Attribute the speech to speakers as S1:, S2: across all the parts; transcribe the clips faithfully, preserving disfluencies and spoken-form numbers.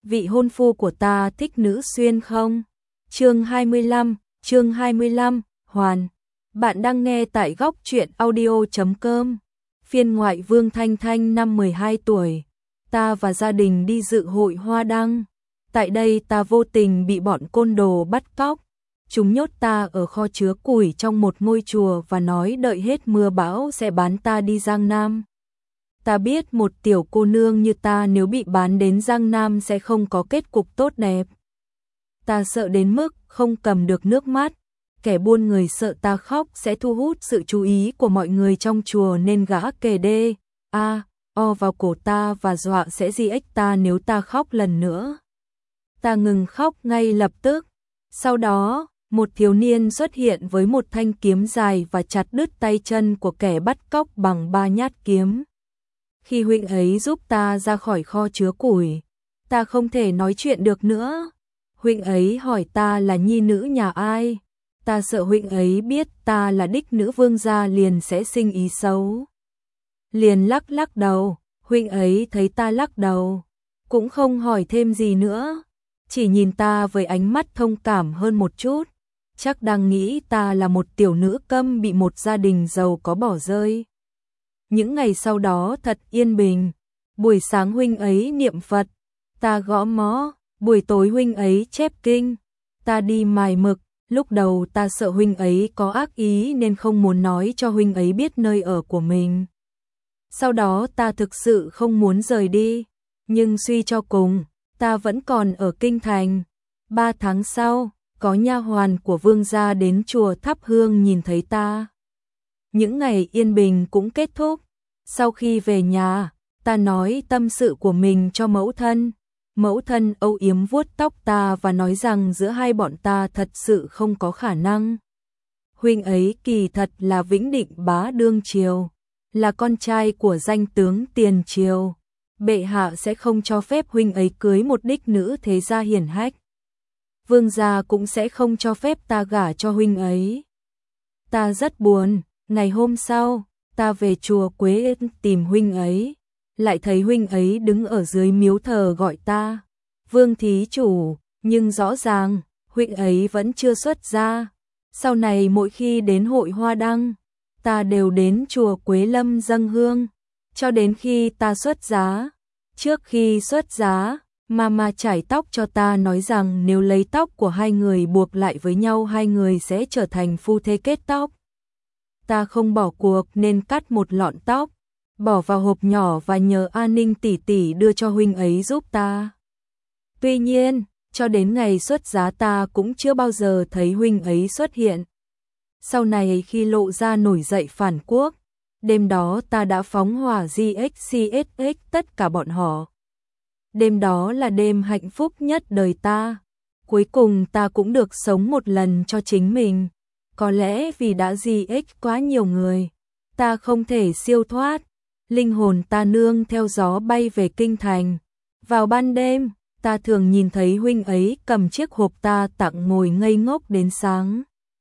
S1: vị hôn phu của ta thích nữ xuyên không? Chương hai mươi lăm, chương hai mươi lăm, Hoàn. Bạn đang nghe tại góc truyện audio chấm com. Phiên ngoại Vương Thanh Thanh năm mười hai tuổi. Ta và gia đình đi dự hội hoa đăng. Tại đây ta vô tình bị bọn côn đồ bắt cóc. Chúng nhốt ta ở kho chứa củi trong một ngôi chùa và nói đợi hết mưa bão sẽ bán ta đi Giang Nam. Ta biết một tiểu cô nương như ta nếu bị bán đến Giang Nam sẽ không có kết cục tốt đẹp. Ta sợ đến mức không cầm được nước mắt. Kẻ buôn người sợ ta khóc sẽ thu hút sự chú ý của mọi người trong chùa nên gã kề đê, a, o vào cổ ta và dọa sẽ di ếch ta nếu ta khóc lần nữa. Ta ngừng khóc ngay lập tức. Sau đó, một thiếu niên xuất hiện với một thanh kiếm dài và chặt đứt tay chân của kẻ bắt cóc bằng ba nhát kiếm. Khi huynh ấy giúp ta ra khỏi kho chứa củi, ta không thể nói chuyện được nữa. Huynh ấy hỏi ta là nhi nữ nhà ai. Ta sợ huynh ấy biết ta là đích nữ vương gia liền sẽ sinh ý xấu. Liền lắc lắc đầu, huynh ấy thấy ta lắc đầu, cũng không hỏi thêm gì nữa, chỉ nhìn ta với ánh mắt thông cảm hơn một chút, chắc đang nghĩ ta là một tiểu nữ câm bị một gia đình giàu có bỏ rơi. Những ngày sau đó thật yên bình, buổi sáng huynh ấy niệm Phật, ta gõ mõ, buổi tối huynh ấy chép kinh, ta đi mài mực. Lúc đầu ta sợ huynh ấy có ác ý nên không muốn nói cho huynh ấy biết nơi ở của mình. Sau đó ta thực sự không muốn rời đi, nhưng suy cho cùng, ta vẫn còn ở kinh thành. Ba tháng sau, có nha hoàn của vương gia đến chùa thắp hương nhìn thấy ta. Những ngày yên bình cũng kết thúc. Sau khi về nhà, ta nói tâm sự của mình cho mẫu thân. Mẫu thân âu yếm vuốt tóc ta và nói rằng giữa hai bọn ta thật sự không có khả năng. Huynh ấy kỳ thật là Vĩnh Định bá đương triều, là con trai của danh tướng tiền triều. Bệ hạ sẽ không cho phép huynh ấy cưới một đích nữ thế gia hiển hách. Vương gia cũng sẽ không cho phép ta gả cho huynh ấy. Ta rất buồn. Ngày hôm sau, ta về chùa Quế tìm huynh ấy. Lại thấy huynh ấy đứng ở dưới miếu thờ gọi ta, Vương thí chủ, nhưng rõ ràng, huynh ấy vẫn chưa xuất gia. Sau này mỗi khi đến hội hoa đăng, ta đều đến chùa Quế Lâm dâng hương, cho đến khi ta xuất giá. Trước khi xuất giá, mama chải tóc cho ta nói rằng nếu lấy tóc của hai người buộc lại với nhau hai người sẽ trở thành phu thê kết tóc. Ta không bỏ cuộc nên cắt một lọn tóc, bỏ vào hộp nhỏ và nhờ An Ninh tỷ tỷ đưa cho huynh ấy giúp ta. Tuy nhiên, cho đến ngày xuất giá ta cũng chưa bao giờ thấy huynh ấy xuất hiện. Sau này khi Lộ Gia nổi dậy phản quốc, đêm đó ta đã phóng hỏa giê ích xê ét ích tất cả bọn họ. Đêm đó là đêm hạnh phúc nhất đời ta. Cuối cùng ta cũng được sống một lần cho chính mình. Có lẽ vì đã giê ích quá nhiều người, ta không thể siêu thoát. Linh hồn ta nương theo gió bay về kinh thành. Vào ban đêm, ta thường nhìn thấy huynh ấy cầm chiếc hộp ta tặng ngồi ngây ngốc đến sáng.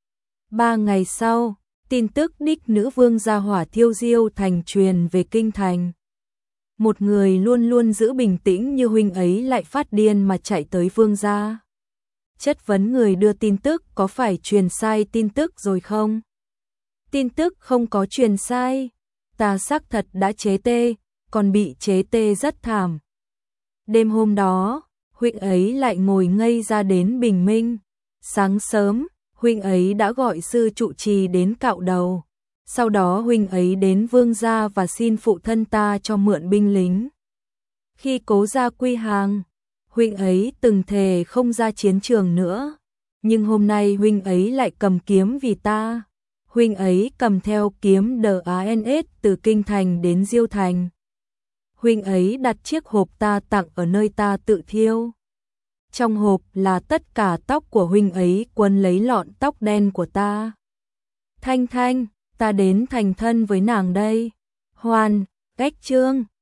S1: Ba ngày sau, tin tức đích nữ vương gia hỏa thiêu diêu thành truyền về kinh thành. Một người luôn luôn giữ bình tĩnh như huynh ấy lại phát điên mà chạy tới vương gia. Chất vấn người đưa tin tức có phải truyền sai tin tức rồi không? Tin tức không có truyền sai. Ta xác thật đã chế tê, còn bị chế tê rất thảm. Đêm hôm đó, huynh ấy lại ngồi ngây ra đến bình minh. Sáng sớm, huynh ấy đã gọi sư trụ trì đến cạo đầu. Sau đó huynh ấy đến vương gia và xin phụ thân ta cho mượn binh lính. Khi Cố gia quy hàng, huynh ấy từng thề không ra chiến trường nữa. Nhưng hôm nay huynh ấy lại cầm kiếm vì ta. Huynh ấy cầm theo kiếm đê a en ét từ kinh thành đến Diêu thành. Huynh ấy đặt chiếc hộp ta tặng ở nơi ta tự thiêu. Trong hộp là tất cả tóc của huynh ấy quấn lấy lọn tóc đen của ta. Thanh Thanh, ta đến thành thân với nàng đây. Hoàn, cách chương.